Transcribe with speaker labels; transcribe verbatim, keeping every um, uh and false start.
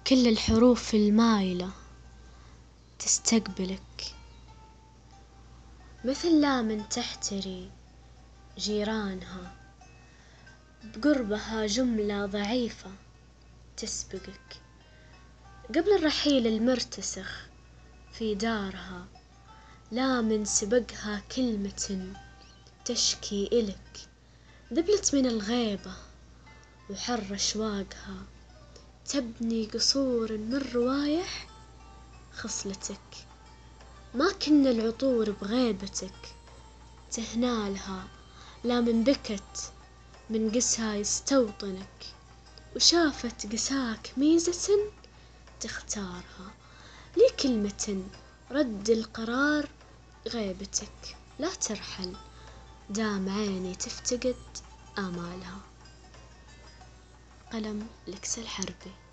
Speaker 1: كل الحروف المايلة تستقبلك، مثل لام تحتري جيرانها، بقربها جملة ضعيفة تسبقك. قبل الرحيل المرتسخ في دارها، لام سبقها كلمة تشكي إلك. ذبلت من الغيبة وحر أشواقها، تبني قصور من روايح خصلتك. ما كنا العطور بغيبتك تهنالها، لا من بكت من قسها يستوطنك، وشافت قساك ميزة تختارها. لي كلمة رد القرار غيبتك، لا ترحل دام عيني تفتقد آمالها. قلم لكس الحربي.